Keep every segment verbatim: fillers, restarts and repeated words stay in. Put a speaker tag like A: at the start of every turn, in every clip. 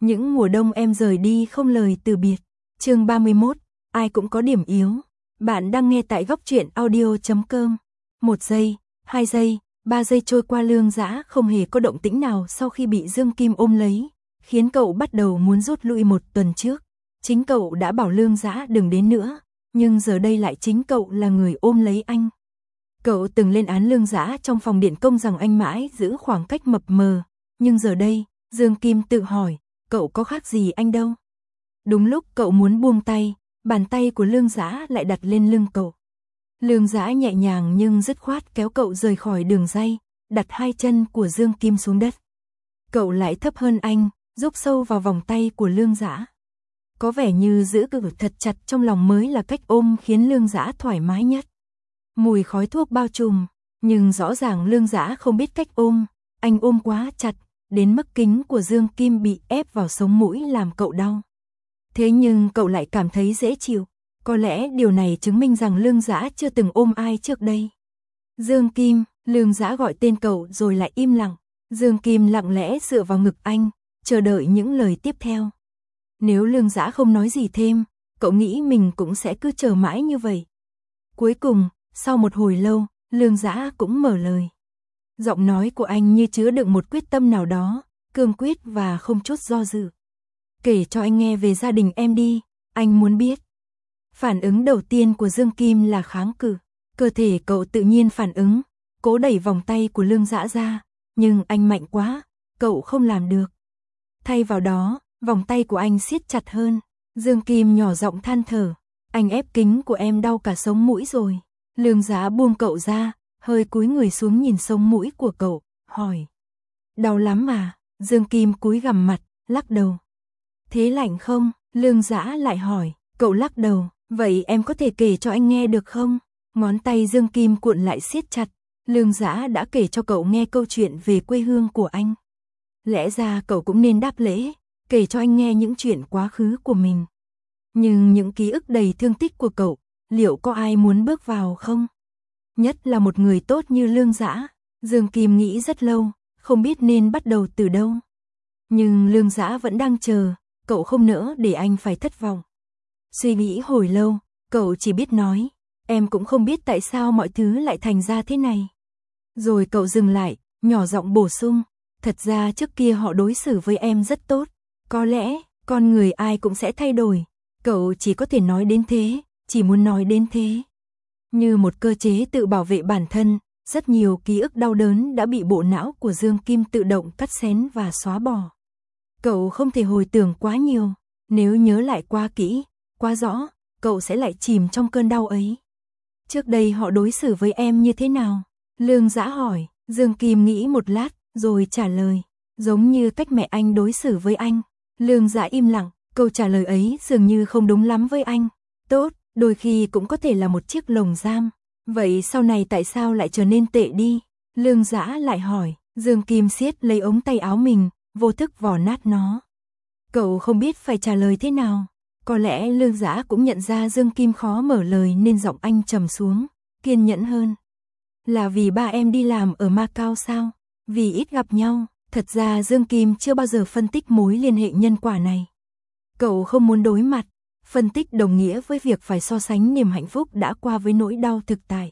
A: Những mùa đông em rời đi không lời từ biệt. Chương ba mươi mốt, ai cũng có điểm yếu. Bạn đang nghe tại góc truyện audio chấm com. Một giây, hai giây, ba giây trôi qua, Lương Dã không hề có động tĩnh nào sau khi bị Dương Kim ôm lấy, khiến cậu bắt đầu muốn rút lui. Một tuần trước, chính cậu đã bảo Lương Dã đừng đến nữa, nhưng giờ đây lại chính cậu là người ôm lấy anh. Cậu từng lên án Lương Dã trong phòng điện công rằng anh mãi giữ khoảng cách mập mờ, nhưng giờ đây, Dương Kim tự hỏi, cậu có khác gì anh đâu. Đúng lúc cậu muốn buông tay, bàn tay của Lương Dã lại đặt lên lưng cậu. Lương Dã nhẹ nhàng nhưng dứt khoát kéo cậu rời khỏi đường ray, đặt hai chân của Dương Kim xuống đất. Cậu lại thấp hơn anh, rúc sâu vào vòng tay của Lương Dã. Có vẻ như giữ cậu thật chặt trong lòng mới là cách ôm khiến Lương Dã thoải mái nhất. Mùi khói thuốc bao trùm, nhưng rõ ràng Lương Dã không biết cách ôm, anh ôm quá chặt, đến mức kính của Dương Kim bị ép vào sống mũi làm cậu đau. Thế nhưng cậu lại cảm thấy dễ chịu, có lẽ điều này chứng minh rằng Lương Dã chưa từng ôm ai trước đây. Dương Kim, Lương Dã gọi tên cậu rồi lại im lặng. Dương Kim lặng lẽ dựa vào ngực anh, chờ đợi những lời tiếp theo. Nếu Lương Dã không nói gì thêm, cậu nghĩ mình cũng sẽ cứ chờ mãi như vậy. Cuối cùng, sau một hồi lâu, Lương Dã cũng mở lời. Giọng nói của anh như chứa đựng một quyết tâm nào đó, cương quyết và không chút do dự. Kể cho anh nghe về gia đình em đi, anh muốn biết. Phản ứng đầu tiên của Dương Kim là kháng cự. Cơ thể cậu tự nhiên phản ứng, cố đẩy vòng tay của Lương Dã ra, nhưng anh mạnh quá, cậu không làm được. Thay vào đó, vòng tay của anh siết chặt hơn. Dương Kim nhỏ giọng than thở, anh ép kính của em đau cả sống mũi rồi. Lương Dã buông cậu ra, hơi cúi người xuống nhìn sống mũi của cậu, hỏi. Đau lắm mà? Dương Kim cúi gằm mặt, lắc đầu. Thế lạnh không? Lương Dã lại hỏi. Cậu lắc đầu. Vậy em có thể kể cho anh nghe được không? Ngón tay Dương Kim cuộn lại siết chặt. Lương Dã đã kể cho cậu nghe câu chuyện về quê hương của anh. Lẽ ra cậu cũng nên đáp lễ, kể cho anh nghe những chuyện quá khứ của mình. Nhưng những ký ức đầy thương tích của cậu, liệu có ai muốn bước vào không? Nhất là một người tốt như Lương Dã. Dương Kim nghĩ rất lâu, không biết nên bắt đầu từ đâu. Nhưng Lương Dã vẫn đang chờ, cậu không nỡ để anh phải thất vọng. Suy nghĩ hồi lâu, cậu chỉ biết nói, em cũng không biết tại sao mọi thứ lại thành ra thế này. Rồi cậu dừng lại, nhỏ giọng bổ sung, thật ra trước kia họ đối xử với em rất tốt. Có lẽ, con người ai cũng sẽ thay đổi. Cậu chỉ có thể nói đến thế, chỉ muốn nói đến thế. Như một cơ chế tự bảo vệ bản thân, rất nhiều ký ức đau đớn đã bị bộ não của Dương Kim tự động cắt xén và xóa bỏ. Cậu không thể hồi tưởng quá nhiều, nếu nhớ lại quá kỹ, quá rõ, cậu sẽ lại chìm trong cơn đau ấy. Trước đây họ đối xử với em như thế nào? Lương Dã hỏi. Dương Kim nghĩ một lát, rồi trả lời, giống như cách mẹ anh đối xử với anh. Lương Dã im lặng, câu trả lời ấy dường như không đúng lắm với anh. Tốt, đôi khi cũng có thể là một chiếc lồng giam. Vậy sau này tại sao lại trở nên tệ đi? Lương Dã lại hỏi. Dương Kim siết lấy ống tay áo mình, vô thức vò nát nó. Cậu không biết phải trả lời thế nào. Có lẽ Lương Dã cũng nhận ra Dương Kim khó mở lời nên giọng anh trầm xuống, kiên nhẫn hơn. Là vì ba em đi làm ở Macau sao? Vì ít gặp nhau. Thật ra Dương Kim chưa bao giờ phân tích mối liên hệ nhân quả này. Cậu không muốn đối mặt. Phân tích đồng nghĩa với việc phải so sánh niềm hạnh phúc đã qua với nỗi đau thực tại.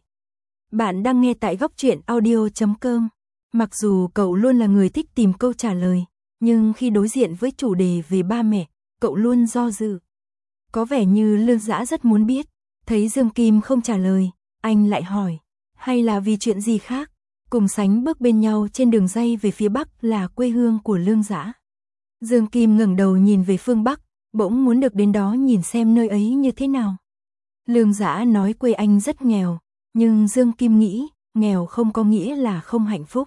A: Bạn đang nghe tại góc truyện audio chấm com. Mặc dù cậu luôn là người thích tìm câu trả lời, nhưng khi đối diện với chủ đề về ba mẹ, cậu luôn do dự. Có vẻ như Lương Dã rất muốn biết. Thấy Dương Kim không trả lời, anh lại hỏi. Hay là vì chuyện gì khác? Cùng sánh bước bên nhau trên đường ray về phía Bắc là quê hương của Lương Dã. Dương Kim ngẩng đầu nhìn về phương Bắc, bỗng muốn được đến đó nhìn xem nơi ấy như thế nào. Lương Dã nói quê anh rất nghèo, nhưng Dương Kim nghĩ, nghèo không có nghĩa là không hạnh phúc.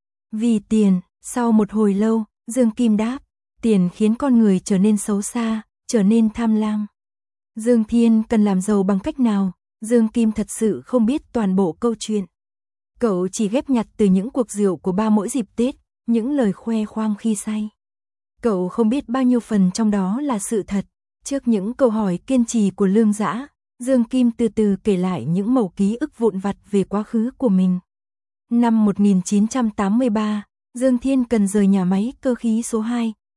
A: Vì tiền. Sau một hồi lâu, Dương Kim đáp, tiền khiến con người trở nên xấu xa, trở nên tham lam. Dương Thiên cần làm giàu bằng cách nào? Dương Kim thật sự không biết toàn bộ câu chuyện. Cậu chỉ ghép nhặt từ những cuộc rượu của ba mỗi dịp Tết, những lời khoe khoang khi say. Cậu không biết bao nhiêu phần trong đó là sự thật. Trước những câu hỏi kiên trì của Lương Dã, Dương Kim từ từ kể lại những mẩu ký ức vụn vặt về quá khứ của mình. Năm một nghìn chín trăm tám mươi ba, Dương Thiên cần rời nhà máy cơ khí số hai,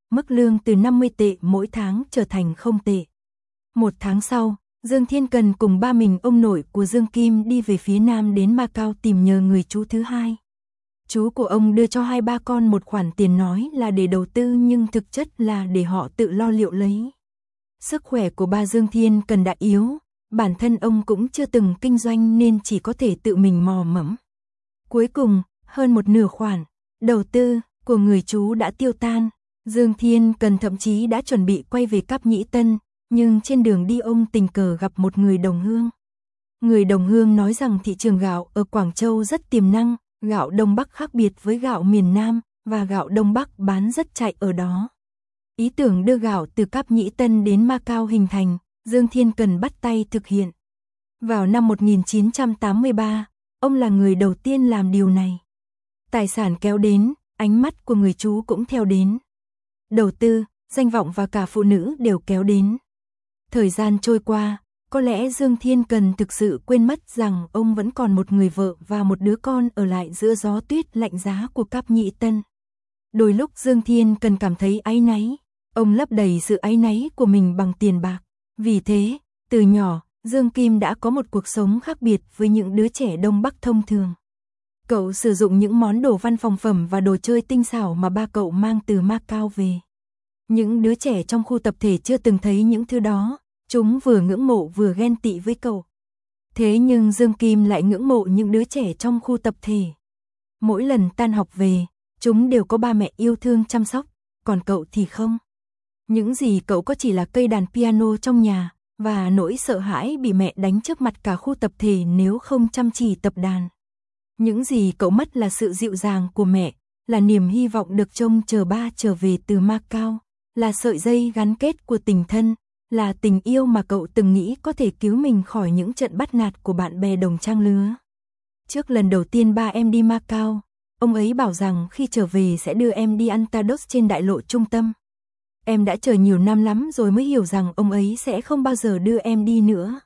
A: mức lương từ năm mươi tệ mỗi tháng trở thành không tệ. Một tháng sau, Dương Thiên Cần cùng ba mình ông nội của Dương Kim đi về phía nam đến Macau tìm nhờ người chú thứ hai. Chú của ông đưa cho hai ba con một khoản tiền nói là để đầu tư nhưng thực chất là để họ tự lo liệu lấy. Sức khỏe của ba Dương Thiên Cần đã yếu, bản thân ông cũng chưa từng kinh doanh nên chỉ có thể tự mình mò mẫm. Cuối cùng, hơn một nửa khoản đầu tư của người chú đã tiêu tan, Dương Thiên Cần thậm chí đã chuẩn bị quay về Cáp Nhĩ Tân, nhưng trên đường đi ông tình cờ gặp một người đồng hương. Người đồng hương nói rằng thị trường gạo ở Quảng Châu rất tiềm năng, gạo Đông Bắc khác biệt với gạo miền Nam và gạo Đông Bắc bán rất chạy ở đó. Ý tưởng đưa gạo từ Cáp Nhĩ Tân đến Macau hình thành, Dương Thiên Cần bắt tay thực hiện. Vào năm một nghìn chín trăm tám mươi ba, ông là người đầu tiên làm điều này. Tài sản kéo đến, ánh mắt của người chú cũng theo đến. Đầu tư, danh vọng và cả phụ nữ đều kéo đến. Thời gian trôi qua, có lẽ Dương Thiên Cần thực sự quên mất rằng ông vẫn còn một người vợ và một đứa con ở lại giữa gió tuyết lạnh giá của Cáp Nhĩ Tân. Đôi lúc Dương Thiên Cần cảm thấy áy náy, ông lấp đầy sự áy náy của mình bằng tiền bạc. Vì thế, từ nhỏ, Dương Kim đã có một cuộc sống khác biệt với những đứa trẻ Đông Bắc thông thường. Cậu sử dụng những món đồ văn phòng phẩm và đồ chơi tinh xảo mà ba cậu mang từ Macau về. Những đứa trẻ trong khu tập thể chưa từng thấy những thứ đó, chúng vừa ngưỡng mộ vừa ghen tị với cậu. Thế nhưng Dương Kim lại ngưỡng mộ những đứa trẻ trong khu tập thể. Mỗi lần tan học về, chúng đều có ba mẹ yêu thương chăm sóc, còn cậu thì không. Những gì cậu có chỉ là cây đàn piano trong nhà, và nỗi sợ hãi bị mẹ đánh trước mặt cả khu tập thể nếu không chăm chỉ tập đàn. Những gì cậu mất là sự dịu dàng của mẹ, là niềm hy vọng được trông chờ ba trở về từ Macau, là sợi dây gắn kết của tình thân, là tình yêu mà cậu từng nghĩ có thể cứu mình khỏi những trận bắt nạt của bạn bè đồng trang lứa. Trước lần đầu tiên ba em đi Macau, ông ấy bảo rằng khi trở về sẽ đưa em đi ăn tados trên đại lộ trung tâm. Em đã chờ nhiều năm lắm rồi mới hiểu rằng ông ấy sẽ không bao giờ đưa em đi nữa.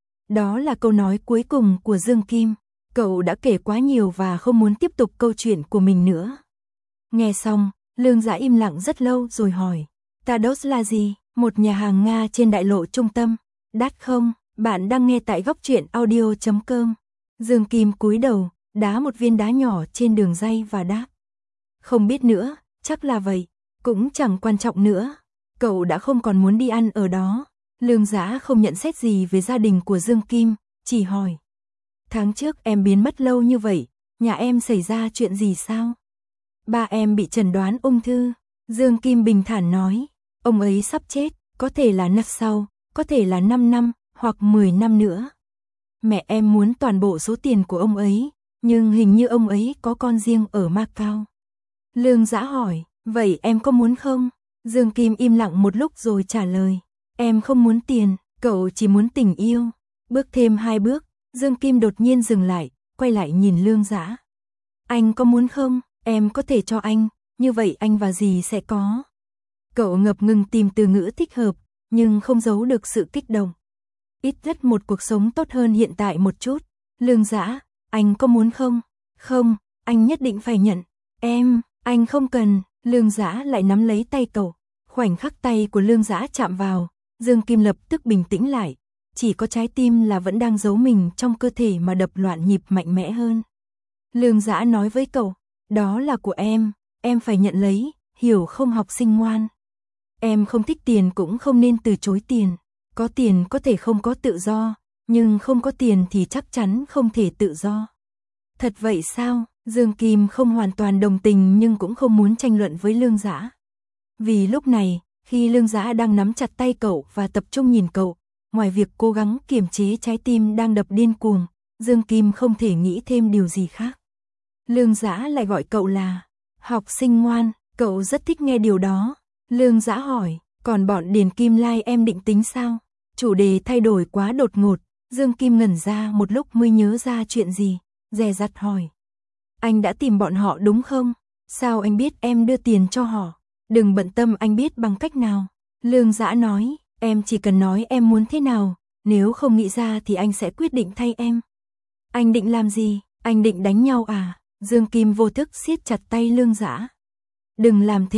A: Đó là câu nói cuối cùng của Dương Kim. Cậu đã kể quá nhiều và không muốn tiếp tục câu chuyện của mình nữa. Nghe xong, Lương Dã im lặng rất lâu rồi hỏi. Tados là gì? Một nhà hàng Nga trên đại lộ trung tâm. Đắt không? Bạn đang nghe tại góc truyện audio chấm com. Dương Kim cúi đầu, đá một viên đá nhỏ trên đường ray và đáp. Không biết nữa, chắc là vậy. Cũng chẳng quan trọng nữa. Cậu đã không còn muốn đi ăn ở đó. Lương Dã không nhận xét gì về gia đình của Dương Kim, chỉ hỏi. Tháng trước em biến mất lâu như vậy, nhà em xảy ra chuyện gì sao? Ba em bị chẩn đoán ung thư. Dương Kim bình thản nói. Ông ấy sắp chết, có thể là năm sau, có thể là năm năm, hoặc mười năm nữa. Mẹ em muốn toàn bộ số tiền của ông ấy, nhưng hình như ông ấy có con riêng ở Macau. Lương Dã hỏi, vậy em có muốn không? Dương Kim im lặng một lúc rồi trả lời. Em không muốn tiền, cậu chỉ muốn tình yêu. Bước thêm hai bước, Dương Kim đột nhiên dừng lại, quay lại nhìn Lương Dã. Anh có muốn không? Em có thể cho anh, như vậy anh và dì sẽ có. Cậu ngập ngừng tìm từ ngữ thích hợp, nhưng không giấu được sự kích động. Ít nhất một cuộc sống tốt hơn hiện tại một chút. Lương Dã, anh có muốn không? Không, anh nhất định phải nhận. Em, anh không cần. Lương Dã lại nắm lấy tay cậu. Khoảnh khắc tay của Lương Dã chạm vào, Dương Kim lập tức bình tĩnh lại. Chỉ có trái tim là vẫn đang giấu mình trong cơ thể mà đập loạn nhịp mạnh mẽ hơn. Lương Dã nói với cậu, đó là của em, em phải nhận lấy, hiểu không học sinh ngoan. Em không thích tiền cũng không nên từ chối tiền. Có tiền có thể không có tự do, nhưng không có tiền thì chắc chắn không thể tự do. Thật vậy sao? Dương Kim không hoàn toàn đồng tình nhưng cũng không muốn tranh luận với Lương Dã. Vì lúc này, khi Lương Dã đang nắm chặt tay cậu và tập trung nhìn cậu, ngoài việc cố gắng kiềm chế trái tim đang đập điên cuồng, Dương Kim không thể nghĩ thêm điều gì khác. Lương Dã lại gọi cậu là học sinh ngoan, cậu rất thích nghe điều đó. Lương Dã hỏi, còn bọn Điền Kim Lai em định tính sao? Chủ đề thay đổi quá đột ngột, Dương Kim ngẩn ra một lúc mới nhớ ra chuyện gì, dè dặt hỏi. Anh đã tìm bọn họ đúng không? Sao anh biết em đưa tiền cho họ? Đừng bận tâm anh biết bằng cách nào. Lương Dã nói, em chỉ cần nói em muốn thế nào, nếu không nghĩ ra thì anh sẽ quyết định thay em. Anh định làm gì? Anh định đánh nhau à? Dương Kim vô thức siết chặt tay Lương Dã. Đừng làm thế,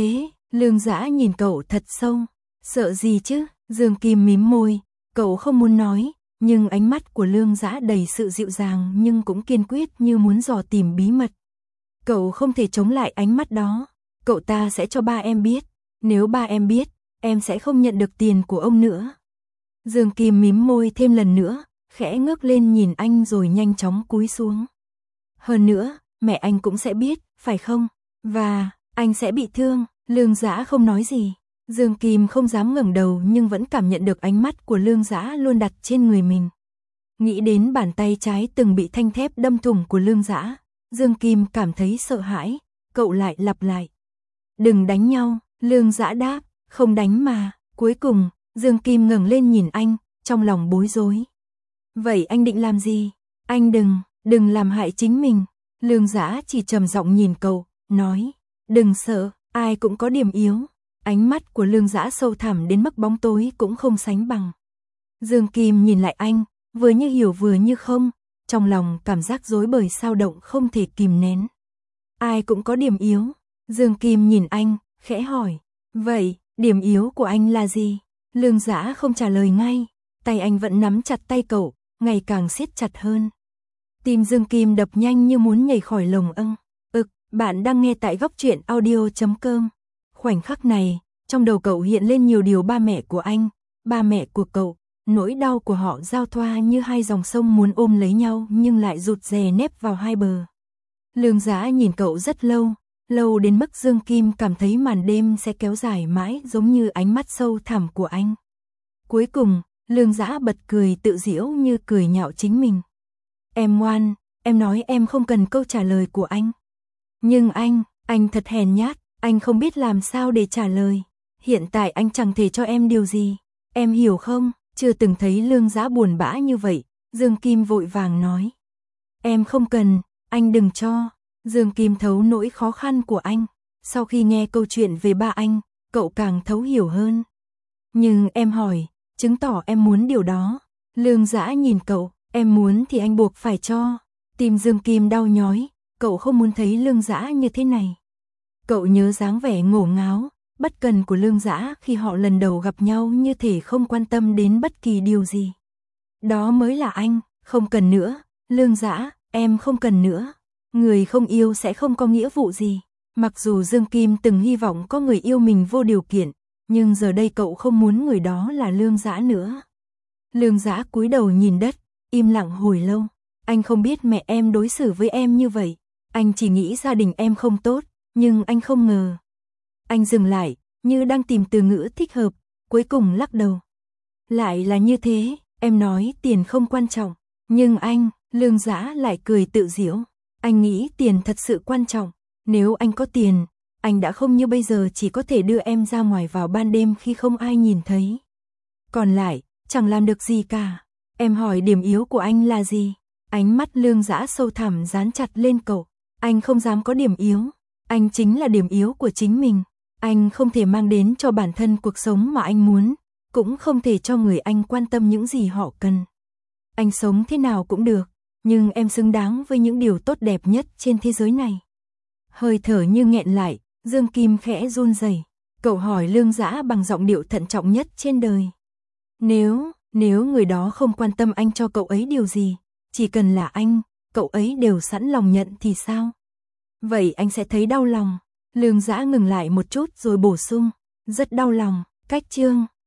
A: Lương Dã nhìn cậu thật sâu. Sợ gì chứ? Dương Kim mím môi, cậu không muốn nói, nhưng ánh mắt của Lương Dã đầy sự dịu dàng nhưng cũng kiên quyết như muốn dò tìm bí mật. Cậu không thể chống lại ánh mắt đó. Cậu ta sẽ cho ba em biết. Nếu ba em biết, em sẽ không nhận được tiền của ông nữa. Dương Kim mím môi thêm lần nữa, khẽ ngước lên nhìn anh rồi nhanh chóng cúi xuống. Hơn nữa, mẹ anh cũng sẽ biết, phải không? Và, anh sẽ bị thương. Lương Dã không nói gì. Dương Kim không dám ngẩng đầu nhưng vẫn cảm nhận được ánh mắt của Lương Dã luôn đặt trên người mình. Nghĩ đến bàn tay trái từng bị thanh thép đâm thủng của Lương Dã, Dương Kim cảm thấy sợ hãi, cậu lại lặp lại. Đừng đánh nhau, Lương Dã đáp, không đánh mà. Cuối cùng, Dương Kim ngẩng lên nhìn anh, trong lòng bối rối. Vậy anh định làm gì? Anh đừng, đừng làm hại chính mình. Lương Dã chỉ trầm giọng nhìn cậu, nói, đừng sợ, ai cũng có điểm yếu. Ánh mắt của Lương Dã sâu thẳm đến mức bóng tối cũng không sánh bằng. Dương Kim nhìn lại anh, vừa như hiểu vừa như không, trong lòng cảm giác rối bời sao động không thể kìm nén. Ai cũng có điểm yếu. Dương Kim nhìn anh, khẽ hỏi, vậy, điểm yếu của anh là gì? Lương Dã không trả lời ngay, tay anh vẫn nắm chặt tay cậu, ngày càng siết chặt hơn. Tim Dương Kim đập nhanh như muốn nhảy khỏi lồng ưng. Ực, bạn đang nghe tại góc truyện audio chấm com. Khoảnh khắc này, trong đầu cậu hiện lên nhiều điều ba mẹ của anh, ba mẹ của cậu, nỗi đau của họ giao thoa như hai dòng sông muốn ôm lấy nhau nhưng lại rụt rè nép vào hai bờ. Lương Dã nhìn cậu rất lâu, lâu đến mức Dương Kim cảm thấy màn đêm sẽ kéo dài mãi giống như ánh mắt sâu thẳm của anh. Cuối cùng, Lương Dã bật cười tự giễu như cười nhạo chính mình. Em ngoan, em nói em không cần câu trả lời của anh. Nhưng anh, anh thật hèn nhát, anh không biết làm sao để trả lời. Hiện tại anh chẳng thể cho em điều gì. Em hiểu không? Chưa từng thấy Lương Dã buồn bã như vậy, Dương Kim vội vàng nói. Em không cần, anh đừng cho. Dương Kim thấu nỗi khó khăn của anh. Sau khi nghe câu chuyện về ba anh, cậu càng thấu hiểu hơn. Nhưng em hỏi, chứng tỏ em muốn điều đó. Lương Dã nhìn cậu, em muốn thì anh buộc phải cho. Tim Dương Kim đau nhói, cậu không muốn thấy Lương Dã như thế này. Cậu nhớ dáng vẻ ngổ ngáo, bất cần của Lương Dã khi họ lần đầu gặp nhau như thể không quan tâm đến bất kỳ điều gì. Đó mới là anh, không cần nữa, Lương Dã, em không cần nữa. Người không yêu sẽ không có nghĩa vụ gì. Mặc dù Dương Kim từng hy vọng có người yêu mình vô điều kiện, nhưng giờ đây cậu không muốn người đó là Lương Dã nữa. Lương Dã cúi đầu nhìn đất, im lặng hồi lâu. Anh không biết mẹ em đối xử với em như vậy. Anh chỉ nghĩ gia đình em không tốt, nhưng anh không ngờ. Anh dừng lại, như đang tìm từ ngữ thích hợp, cuối cùng lắc đầu. Lại là như thế, em nói tiền không quan trọng, nhưng anh, Lương Dã lại cười tự giễu. Anh nghĩ tiền thật sự quan trọng, nếu anh có tiền, anh đã không như bây giờ chỉ có thể đưa em ra ngoài vào ban đêm khi không ai nhìn thấy. Còn lại, chẳng làm được gì cả. Em hỏi điểm yếu của anh là gì? Ánh mắt Lương Dã sâu thẳm dán chặt lên cậu. Anh không dám có điểm yếu, anh chính là điểm yếu của chính mình. Anh không thể mang đến cho bản thân cuộc sống mà anh muốn, cũng không thể cho người anh quan tâm những gì họ cần. Anh sống thế nào cũng được, nhưng em xứng đáng với những điều tốt đẹp nhất trên thế giới này. Hơi thở như nghẹn lại, Dương Kim khẽ run rẩy. Cậu hỏi Lương Dã bằng giọng điệu thận trọng nhất trên đời. Nếu, nếu người đó không quan tâm anh cho cậu ấy điều gì, chỉ cần là anh, cậu ấy đều sẵn lòng nhận thì sao? Vậy anh sẽ thấy đau lòng. Lương Dã ngừng lại một chút rồi bổ sung, rất đau lòng. Cách chương